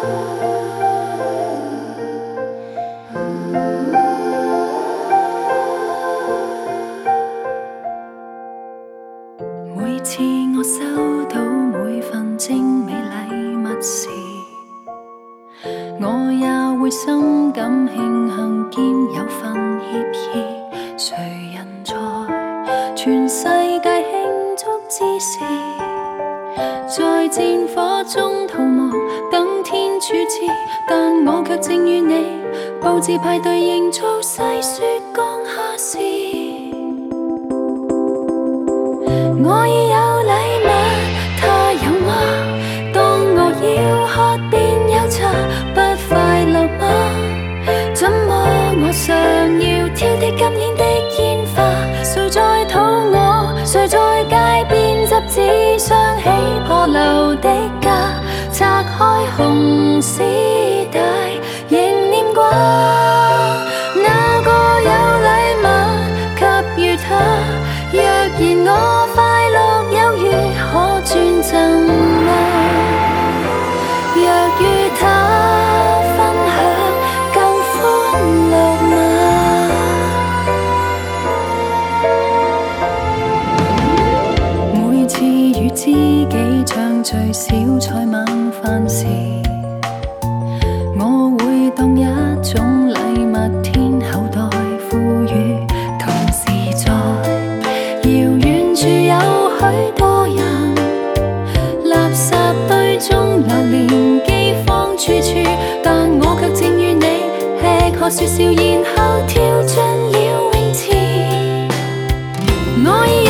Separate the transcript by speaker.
Speaker 1: 每次我收到每份精美礼物时，我也会心感庆幸兼有份歉意。谁人在全世界庆祝之时，在战火中逃亡，等天处置，但我却正与你布置派对，营造细雪降下时。我已有礼物，他有吗？當我要喝便有茶，不快樂嗎？怎麼我常要挑剔今年的煙花？誰在肚餓？誰在街邊執紙箱起破漏的家？拆開紅絲帶，仍念掛那個有禮物給予他。若然我快樂有餘，可轉贈嗎？若與他分享更歡樂嗎？每次與知己暢聚小菜晚飯時，我會當一種禮物天厚待賦予，同時在遙遠處有許多人，垃圾堆中流連饑荒處處，但我卻正與你吃喝說笑，然後跳進了泳池。我